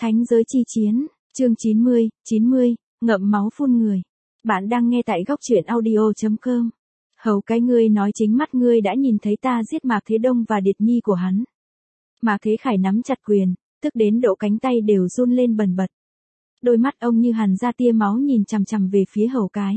Thánh giới chi chiến, chương 90, ngậm máu phun người. Bạn đang nghe tại góc truyện audio.com. Hầu cái ngươi nói chính mắt ngươi đã nhìn thấy ta giết Mạc Thế Đông và Điệt Nhi của hắn. Mạc Thế Khải nắm chặt quyền, tức đến độ cánh tay đều run lên bần bật. Đôi mắt ông như hằn ra tia máu nhìn chằm chằm về phía hầu cái.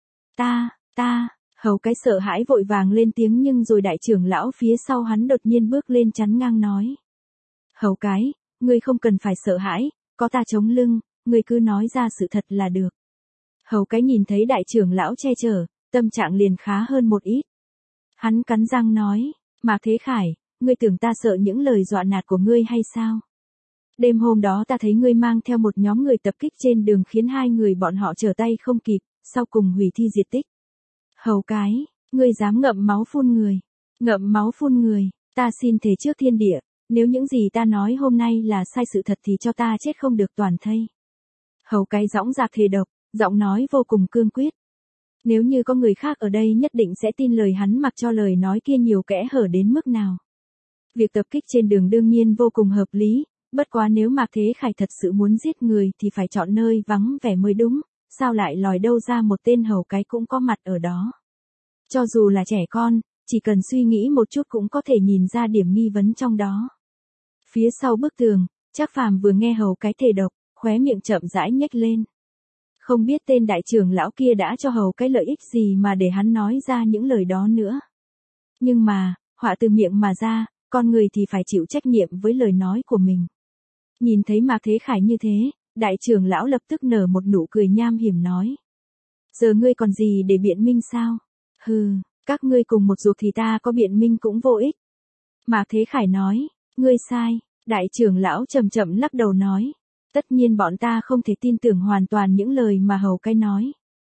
Hầu cái sợ hãi vội vàng lên tiếng nhưng rồi đại trưởng lão phía sau hắn đột nhiên bước lên chắn ngang nói. Hầu cái, ngươi không cần phải sợ hãi, có ta chống lưng, ngươi cứ nói ra sự thật là được. Hầu cái nhìn thấy đại trưởng lão che chở, tâm trạng liền khá hơn một ít. Hắn cắn răng nói, Mạc Thế Khải, ngươi tưởng ta sợ những lời dọa nạt của ngươi hay sao? Đêm hôm đó ta thấy ngươi mang theo một nhóm người tập kích trên đường khiến hai người bọn họ trở tay không kịp, sau cùng hủy thi diệt tích. Hầu cái, ngươi dám ngậm máu phun người. Ngậm máu phun người, ta xin thề trước thiên địa, nếu những gì ta nói hôm nay là sai sự thật thì cho ta chết không được toàn thây. Hầu cái dõng dạc thề độc, giọng nói vô cùng cương quyết. Nếu như có người khác ở đây nhất định sẽ tin lời hắn mặc cho lời nói kia nhiều kẽ hở đến mức nào. Việc tập kích trên đường đương nhiên vô cùng hợp lý, bất quá nếu Mạc Thế Khải thật sự muốn giết người thì phải chọn nơi vắng vẻ mới đúng, sao lại lòi đâu ra một tên hầu cái cũng có mặt ở đó. Cho dù là trẻ con, chỉ cần suy nghĩ một chút cũng có thể nhìn ra điểm nghi vấn trong đó. Phía sau bức tường, Trác Phàm vừa nghe hầu cái thề độc, khóe miệng chậm rãi nhếch lên. Không biết tên đại trưởng lão kia đã cho hầu cái lợi ích gì mà để hắn nói ra những lời đó nữa. Nhưng mà, họa từ miệng mà ra, con người thì phải chịu trách nhiệm với lời nói của mình. Nhìn thấy Mạc Thế Khải như thế, đại trưởng lão lập tức nở một nụ cười nham hiểm nói. Giờ ngươi còn gì để biện minh sao? Hừ, các ngươi cùng một ruột thì ta có biện minh cũng vô ích. Mạc Thế Khải nói, ngươi sai, đại trưởng lão chậm chậm lắc đầu nói. Tất nhiên bọn ta không thể tin tưởng hoàn toàn những lời mà hầu cái nói.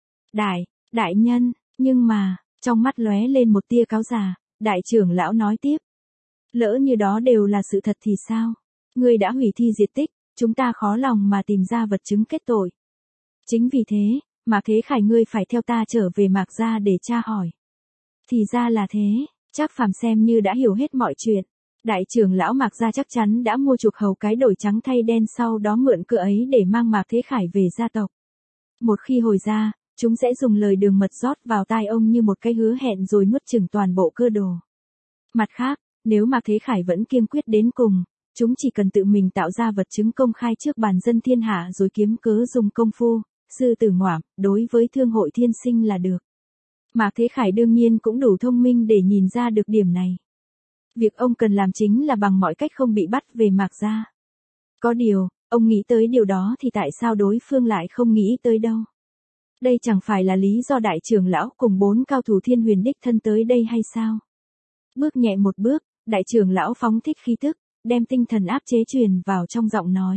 Đại nhân, nhưng mà, trong mắt lóe lên một tia cáo già, đại trưởng lão nói tiếp. Lỡ như đó đều là sự thật thì sao? Ngươi đã hủy thi diệt tích, chúng ta khó lòng mà tìm ra vật chứng kết tội. Chính vì thế, Mạc Thế Khải ngươi phải theo ta trở về Mạc gia để tra hỏi. Thì ra là thế, Trác Phàm xem như đã hiểu hết mọi chuyện. Đại trưởng lão Mạc gia chắc chắn đã mua chuộc hầu cái đổi trắng thay đen sau đó mượn cớ ấy để mang Mạc Thế Khải về gia tộc. Một khi hồi ra, chúng sẽ dùng lời đường mật rót vào tai ông như một cái hứa hẹn rồi nuốt chửng toàn bộ cơ đồ. Mặt khác, nếu Mạc Thế Khải vẫn kiên quyết đến cùng, chúng chỉ cần tự mình tạo ra vật chứng công khai trước bàn dân thiên hạ rồi kiếm cớ dùng công phu, sư tử ngoạm, đối với thương hội thiên sinh là được. Mạc Thế Khải đương nhiên cũng đủ thông minh để nhìn ra được điểm này. Việc ông cần làm chính là bằng mọi cách không bị bắt về Mạc gia. Có điều, ông nghĩ tới điều đó thì tại sao đối phương lại không nghĩ tới đâu? Đây chẳng phải là lý do đại trưởng lão cùng 4 cao thủ thiên huyền đích thân tới đây hay sao? Bước nhẹ một bước, đại trưởng lão phóng thích khí tức, đem tinh thần áp chế truyền vào trong giọng nói.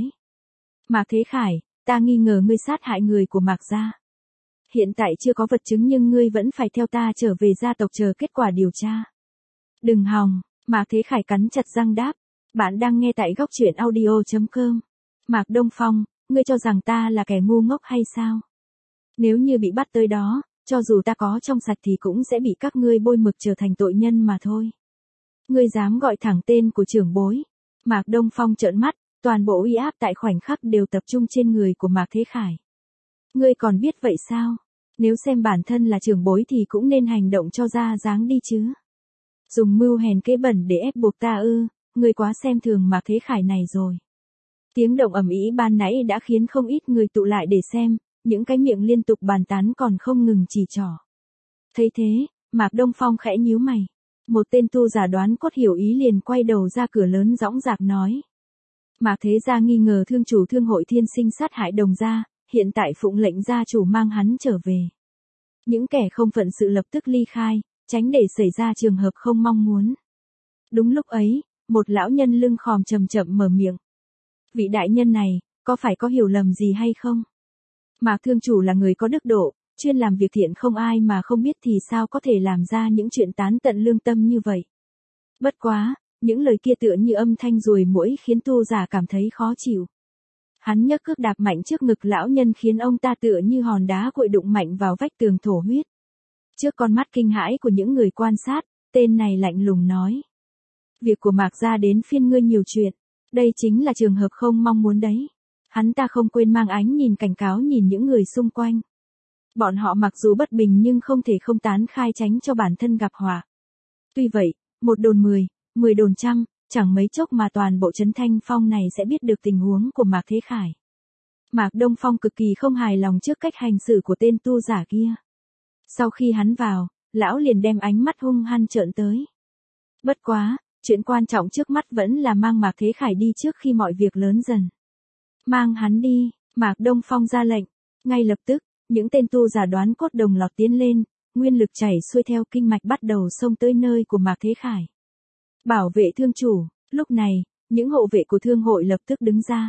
Mạc Thế Khải, ta nghi ngờ ngươi sát hại người của Mạc gia. Hiện tại chưa có vật chứng nhưng ngươi vẫn phải theo ta trở về gia tộc chờ kết quả điều tra. Đừng hòng. Mạc Thế Khải cắn chặt răng đáp. Bạn đang nghe tại góc truyện audio.com. Mạc Đông Phong, ngươi cho rằng ta là kẻ ngu ngốc hay sao? Nếu như bị bắt tới đó, cho dù ta có trong sạch thì cũng sẽ bị các ngươi bôi mực trở thành tội nhân mà thôi. Ngươi dám gọi thẳng tên của trưởng bối. Mạc Đông Phong trợn mắt, toàn bộ uy áp tại khoảnh khắc đều tập trung trên người của Mạc Thế Khải. Ngươi còn biết vậy sao? Nếu xem bản thân là trưởng bối thì cũng nên hành động cho ra dáng đi chứ. Dùng mưu hèn kế bẩn để ép buộc ta ư, ngươi quá xem thường Mạc Thế Khải này rồi. Tiếng động ầm ĩ ban nãy đã khiến không ít người tụ lại để xem, những cái miệng liên tục bàn tán còn không ngừng chỉ trỏ. Thấy thế, Mạc Đông Phong khẽ nhíu mày. Một tên tu giả đoán cốt hiểu ý liền quay đầu ra cửa lớn dõng dạc nói. Mạc Thế gia nghi ngờ thương chủ thương hội thiên sinh sát hại đồng gia, hiện tại phụng lệnh gia chủ mang hắn trở về. Những kẻ không phận sự lập tức ly khai, tránh để xảy ra trường hợp không mong muốn. Đúng lúc ấy, một lão nhân lưng khòm chậm chậm mở miệng. Vị đại nhân này, có phải có hiểu lầm gì hay không? Mạc thương chủ là người có đức độ, chuyên làm việc thiện không ai mà không biết thì sao có thể làm ra những chuyện tán tận lương tâm như vậy. Bất quá, những lời kia tựa như âm thanh ruồi muỗi khiến tu giả cảm thấy khó chịu. Hắn nhấc cước đạp mạnh trước ngực lão nhân khiến ông ta tựa như hòn đá cuội đụng mạnh vào vách tường thổ huyết. Trước con mắt kinh hãi của những người quan sát, tên này lạnh lùng nói. Việc của Mạc gia đến phiên ngươi nhiều chuyện, đây chính là trường hợp không mong muốn đấy. Hắn ta không quên mang ánh nhìn cảnh cáo nhìn những người xung quanh. Bọn họ mặc dù bất bình nhưng không thể không tán khai tránh cho bản thân gặp họa. Tuy vậy, một đồn 10, 10 đồn trăm, chẳng mấy chốc mà toàn bộ trấn Thanh Phong này sẽ biết được tình huống của Mạc Thế Khải. Mạc Đông Phong cực kỳ không hài lòng trước cách hành xử của tên tu giả kia. Sau khi hắn vào, lão liền đem ánh mắt hung hăng trợn tới. Bất quá, chuyện quan trọng trước mắt vẫn là mang Mạc Thế Khải đi trước khi mọi việc lớn dần. Mang hắn đi, Mạc Đông Phong ra lệnh. Ngay lập tức, những tên tu giả đoán cốt đồng loạt tiến lên, nguyên lực chảy xuôi theo kinh mạch bắt đầu xông tới nơi của Mạc Thế Khải. Bảo vệ thương chủ, lúc này, những hộ vệ của thương hội lập tức đứng ra.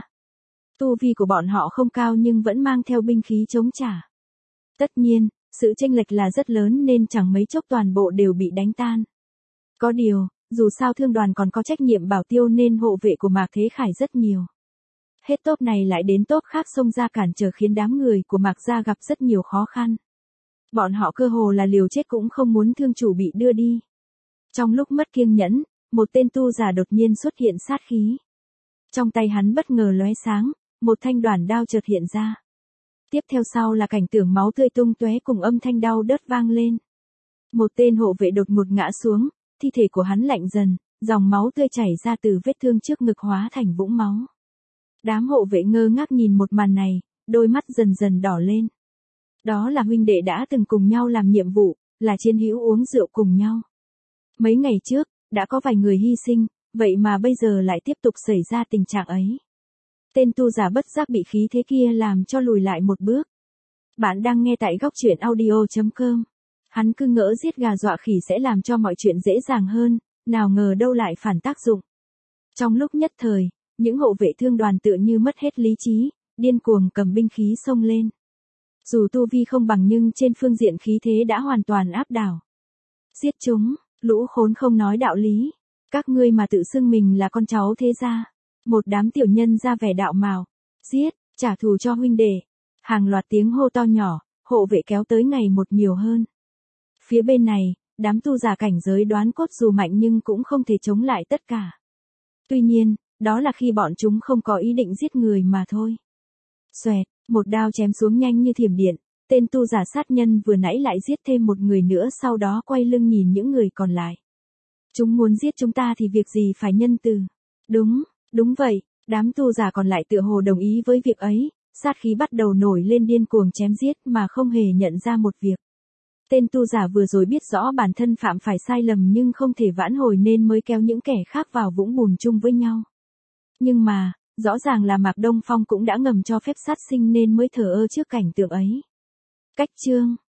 Tu vi của bọn họ không cao nhưng vẫn mang theo binh khí chống trả. Tất nhiên, sự chênh lệch là rất lớn nên chẳng mấy chốc toàn bộ đều bị đánh tan. Có điều, dù sao thương đoàn còn có trách nhiệm bảo tiêu nên hộ vệ của Mạc Thế Khải rất nhiều. Hết tốp này lại đến tốp khác xông ra cản trở khiến đám người của Mạc gia gặp rất nhiều khó khăn. Bọn họ cơ hồ là liều chết cũng không muốn thương chủ bị đưa đi. Trong lúc mất kiêng nhẫn, một tên tu giả đột nhiên xuất hiện sát khí. Trong tay hắn bất ngờ lóe sáng, một thanh đoản đao chợt hiện ra. Tiếp theo sau là cảnh tượng máu tươi tung tóe cùng âm thanh đau đớt vang lên. Một tên hộ vệ đột ngột ngã xuống, thi thể của hắn lạnh dần, dòng máu tươi chảy ra từ vết thương trước ngực hóa thành vũng máu. Đám hộ vệ ngơ ngác nhìn một màn này, đôi mắt dần dần đỏ lên. Đó là huynh đệ đã từng cùng nhau làm nhiệm vụ, là chiến hữu uống rượu cùng nhau. Mấy ngày trước, đã có vài người hy sinh, vậy mà bây giờ lại tiếp tục xảy ra tình trạng ấy. Tên tu giả bất giác bị khí thế kia làm cho lùi lại một bước. Bạn đang nghe tại góc truyện audio.com. Hắn cứ ngỡ giết gà dọa khỉ sẽ làm cho mọi chuyện dễ dàng hơn, nào ngờ đâu lại phản tác dụng. Trong lúc nhất thời, những hộ vệ thương đoàn tựa như mất hết lý trí, điên cuồng cầm binh khí xông lên. Dù tu vi không bằng nhưng trên phương diện khí thế đã hoàn toàn áp đảo. Giết chúng, lũ khốn không nói đạo lý. Các ngươi mà tự xưng mình là con cháu thế gia. Một đám tiểu nhân ra vẻ đạo mạo. Giết, trả thù cho huynh đệ. Hàng loạt tiếng hô to nhỏ, hộ vệ kéo tới ngày một nhiều hơn. Phía bên này, đám tu giả cảnh giới đoán cốt dù mạnh nhưng cũng không thể chống lại tất cả. Tuy nhiên, đó là khi bọn chúng không có ý định giết người mà thôi. Xoẹt, một đao chém xuống nhanh như thiểm điện, tên tu giả sát nhân vừa nãy lại giết thêm một người nữa sau đó quay lưng nhìn những người còn lại. Chúng muốn giết chúng ta thì việc gì phải nhân từ. Đúng vậy, đám tu giả còn lại tựa hồ đồng ý với việc ấy, sát khí bắt đầu nổi lên điên cuồng chém giết mà không hề nhận ra một việc. Tên tu giả vừa rồi biết rõ bản thân phạm phải sai lầm nhưng không thể vãn hồi nên mới kéo những kẻ khác vào vũng bùn chung với nhau. Nhưng mà, rõ ràng là Mạc Đông Phong cũng đã ngầm cho phép sát sinh nên mới thờ ơ trước cảnh tượng ấy. Cách chương